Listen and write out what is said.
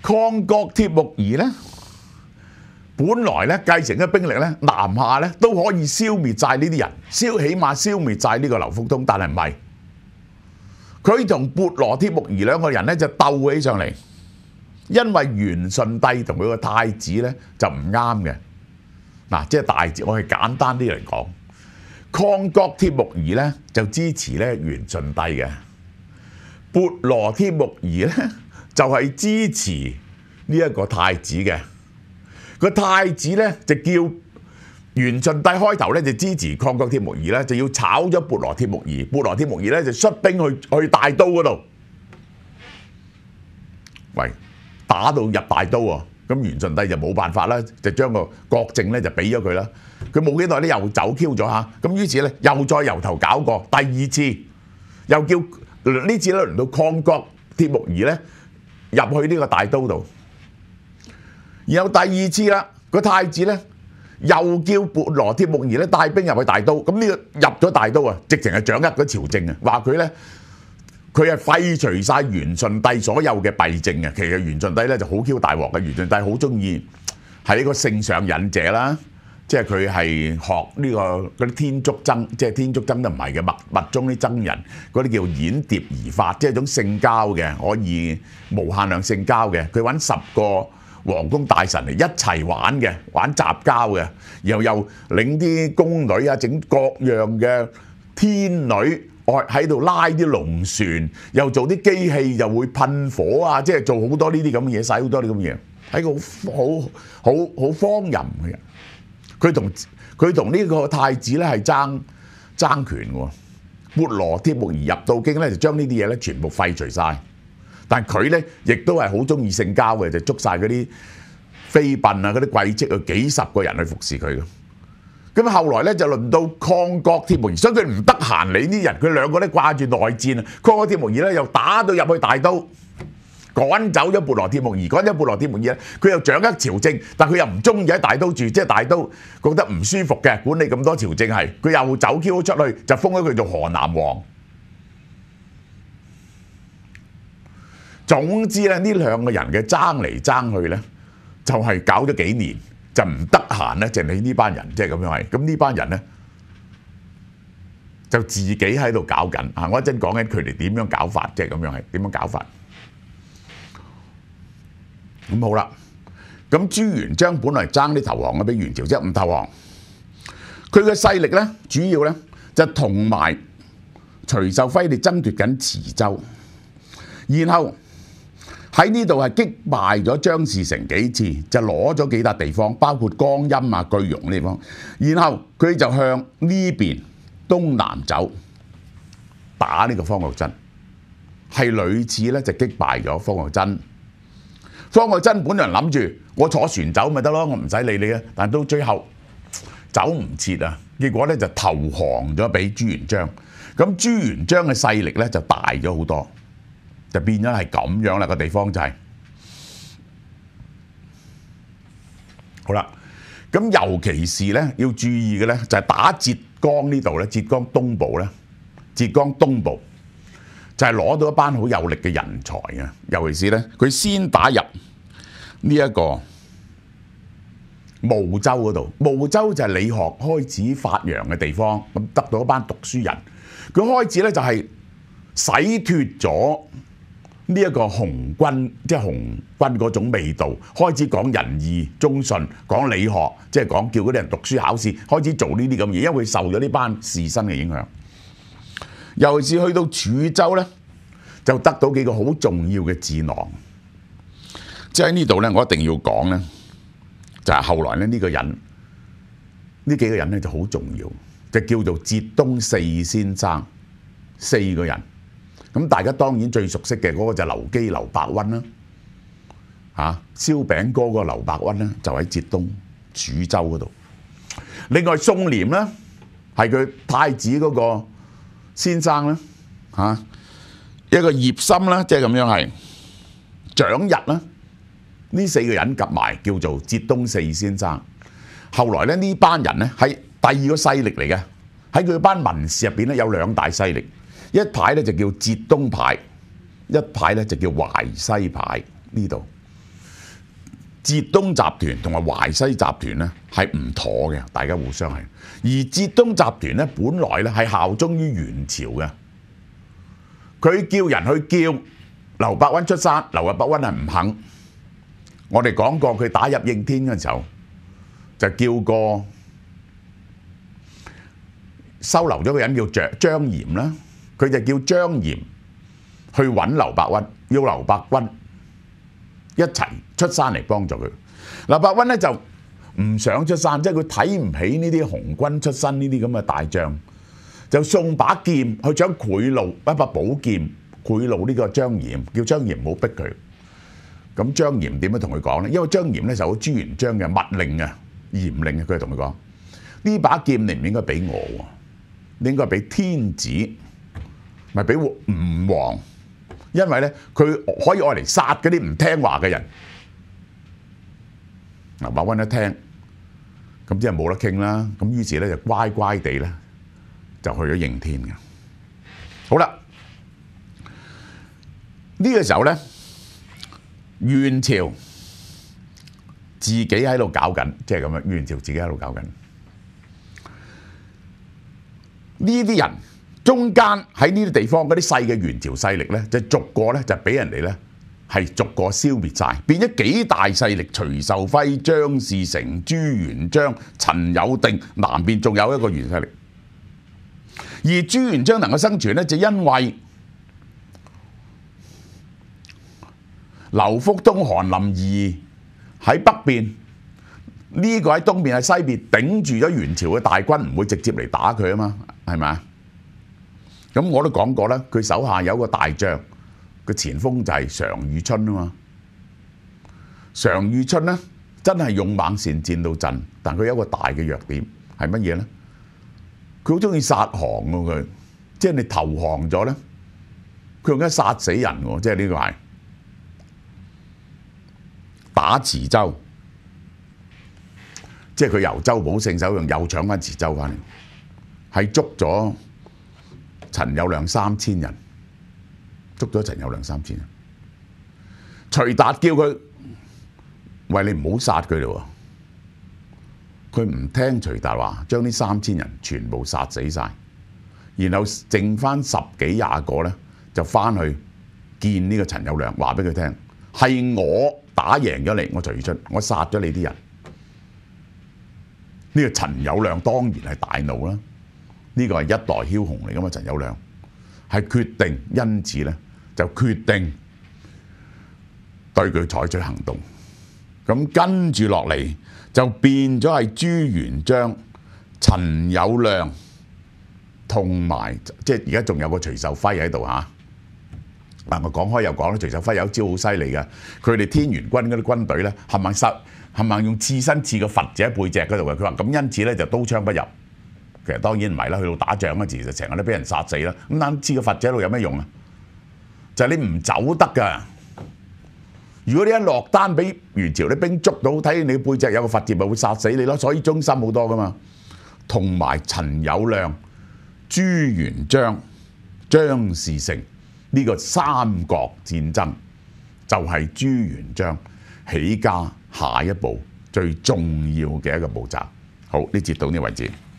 抗國鐵木兒咧，本來咧繼承嘅兵力咧，南下咧都可以消滅晒呢啲人，起碼消滅晒呢個劉福通，但係唔係。佢同撥羅鐵木兒兩個人咧就鬥起上嚟，因為元順帝同佢個太子咧就唔啱嘅。嗱，即係大致，我係簡單啲嚟講，抗國鐵木兒咧就支持咧元順帝嘅，撥羅鐵木兒咧就係支持呢一個太子嘅。個太子咧就叫元順帝開頭咧就支持抗國鐵木兒咧，就要炒咗撥羅鐵木兒。撥羅鐵木兒咧就率兵去大都嗰度，喂，打到入大都喎。咁元順帝就冇辦法啦，就將個國政咧就俾咗佢啦。佢冇幾耐咧又走 Q 咗嚇，咁於是咧又再由頭搞過，第二次又叫呢次咧輪到抗國鐵木兒咧入去呢個大都度，然後第二次啦，個太子咧又叫撥羅鐵木兒咧帶兵入去大都，咁呢個入咗大都啊，直情係掌握咗朝政啊，話佢咧。佢係廢除晒元順帝所有嘅弊政嘅，其實元順帝咧就好 Q 大鑊嘅，元順帝好中意係一個聖上癮者啦，即係佢係學呢個嗰啲天竺僧，即係天竺僧都唔係嘅，密宗啲僧人嗰啲叫演蝶兒法，即係一種性交嘅，可以無限量性交嘅，佢揾10個皇宮大臣嚟一齊玩嘅，玩雜交嘅，然後又領啲宮女啊，整各樣嘅天女。喺度拉啲龍船，又做啲機器，又會噴火啊！即係做好多呢啲咁嘅嘢，使好多呢啲咁嘅嘢，係個好荒淫嘅人。佢同呢個太子咧係爭權喎。撥羅鐵木兒入到京咧，就將呢啲嘢咧全部廢除晒。但佢咧亦都係好中意性交嘅，就捉晒嗰啲妃嬪啊、嗰啲貴戚啊，幾十個人去服侍佢嘅。咁後來咧就輪到抗國鐵木兒，所以佢唔得閒理啲人，佢兩個咧掛住內戰啊。抗國鐵木兒咧又打到入去大都，趕走咗撥羅鐵木兒，趕走撥羅鐵木兒咧，佢又掌握朝政，但佢又唔中意喺大都住，即係大都覺得唔舒服嘅，管理咁多朝政係，佢又走 Q 出去，就封咗佢做河南王。總之咧，呢兩個人嘅爭嚟爭去咧，就係搞咗幾年。就唔得閒咧，就你呢班人即係咁樣係，咁呢班人咧就自己喺度搞緊啊！我一陣講緊佢哋點樣搞法，即係咁樣係點樣搞法。咁好啦，咁朱元璋本來爭啲投降嘅俾元朝，即係唔投降。佢嘅勢力咧，主要咧就同埋徐秀輝哋爭奪緊池州，然後。喺呢度係擊敗咗張士誠幾次，就攞咗幾笪地方，包括江陰啊、句容呢地方。然後佢就向呢邊東南走，打呢個方國珍，係屢次咧就擊敗咗方國珍。方國珍本來諗住我坐船走咪得咯，我唔使理你嘅，但到最後走唔切啊，結果咧就投降咗俾朱元璋。咁朱元璋嘅勢力咧就大咗好多。就變咗係咁樣啦，個地方就係好啦。咁尤其是咧要注意嘅咧，就係打浙江呢度咧，浙江東部咧，浙江東部就係攞到一班好有力嘅人才嘅。尤其是咧，佢先打入呢一個廬州嗰度，廬州就係理學開始發揚嘅地方，咁得到一班讀書人，佢開始咧就係洗脫咗。呢一個紅軍即係紅軍嗰種味道，開始講仁義忠信，講理學，即係講叫嗰啲人讀書考試，開始做呢啲咁嘢，因為佢受咗呢班士紳嘅影響。尤其是去到處州咧，就得到幾個好重要嘅智囊。即係喺呢度咧，我一定要講咧，就係後來咧呢個人，呢幾個人咧就好重要，就叫做浙東四先生，4個人。咁大家當然最熟悉嘅嗰個就係劉基、劉伯溫啦，燒餅哥嗰個劉伯溫咧就喺浙東處州嗰度。另外宋濂咧係佢太子嗰個先生啦，一個葉森啦，即係咁樣係蔣日啦，呢4個人夾埋叫做浙東四先生。後來咧呢班人咧係第二個勢力嚟嘅，喺佢班文士入邊咧有2大勢力。一派咧就叫浙東派，一派咧就叫淮西派呢度。 浙東集團同埋淮西集團咧係唔妥嘅，大家互相係。而浙東集團咧本來咧係效忠於元朝嘅，佢叫人去叫劉伯溫出山，劉伯溫係唔肯。我哋講過佢打入應天嘅時候，就叫個收留咗個人叫張嚴啦，佢就叫張嚴去揾劉伯溫，要劉伯溫一齊出山嚟幫助佢。劉伯溫咧就唔想出山，即係佢睇唔起呢啲紅軍出身呢啲咁嘅大將，就送把劍去想賄賂一把寶劍，賄賂呢個張嚴，叫張嚴唔好逼佢。咁張嚴點樣同佢講咧？因為張嚴咧受到朱元璋嘅密令啊、嚴令啊，佢就同佢講：呢把劍你唔應該俾我喎，你應該俾天子，咪俾吳王。因為咧，佢可以愛嚟殺嗰啲唔聽話嘅人。劉伯溫一聽，咁即係冇得傾啦。咁於是咧就乖乖地咧就去咗應天嘅。好啦，呢個時候咧，元朝自己喺度搞緊，即係咁樣。元朝自己喺度搞緊呢啲人。中間喺呢啲地方嗰啲細嘅元朝勢力咧，就逐個咧就俾人哋咧係逐個消滅晒，變咗幾大勢力：徐壽輝、張士誠、朱元璋、陳友定，南邊仲有一個元勢力。而朱元璋能夠生存咧，就因為劉福通、韓林兒喺北邊，呢個喺東邊喺西邊頂住咗元朝嘅大軍，唔會直接嚟打佢啊嘛，係咪啊？咁我都講過啦，佢手下有個大將，個前鋒就係常遇春啊嘛。常遇春咧真係勇猛善戰到陣，但佢有一個大嘅弱點係乜嘢咧？佢好中意殺降喎佢，即係你投降咗咧，佢用緊殺死人喎，即係呢個係打池州，即係佢由周保聖手上又搶翻池州翻嚟，係捉咗陳友諒3000人，捉咗陳友諒3000人。徐達叫佢：喂，你唔好殺佢嘞喎！佢唔聽徐達話，將呢3000人全部殺死晒，然後剩翻10幾20個咧，就翻去見呢個陳友諒，話俾佢聽：係我打贏咗你，我徐出，我殺咗你啲人。呢個陳友諒當然係大怒啦。呢個係一代梟雄嚟噶嘛，陳友諒係決定，因此咧就決定對佢採取行動。咁跟住落嚟就變咗係朱元璋、陳友諒同埋即係而家仲有個徐壽輝喺度嚇。嗱，我講開又講啦，徐壽輝有一招好犀利嘅，佢哋天元軍嗰啲軍隊咧，冚唪用刺身刺個佛字喺背脊嗰度嘅。佢話咁因此咧就刀槍不入。其實當然唔係啦，去到打仗嗰時就成日都俾人殺死啦。咁但刺個佛字喺度有咩用啊？就係你唔走得㗎。如果你一落單俾元朝啲兵捉到，睇你背脊有個佛字，咪會殺死你咯。所以忠心好多㗎嘛。同埋陳友諒、朱元璋、張士誠呢個三國戰爭，就係朱元璋起家下一步最重要嘅一個步驟。好，呢節到呢為止。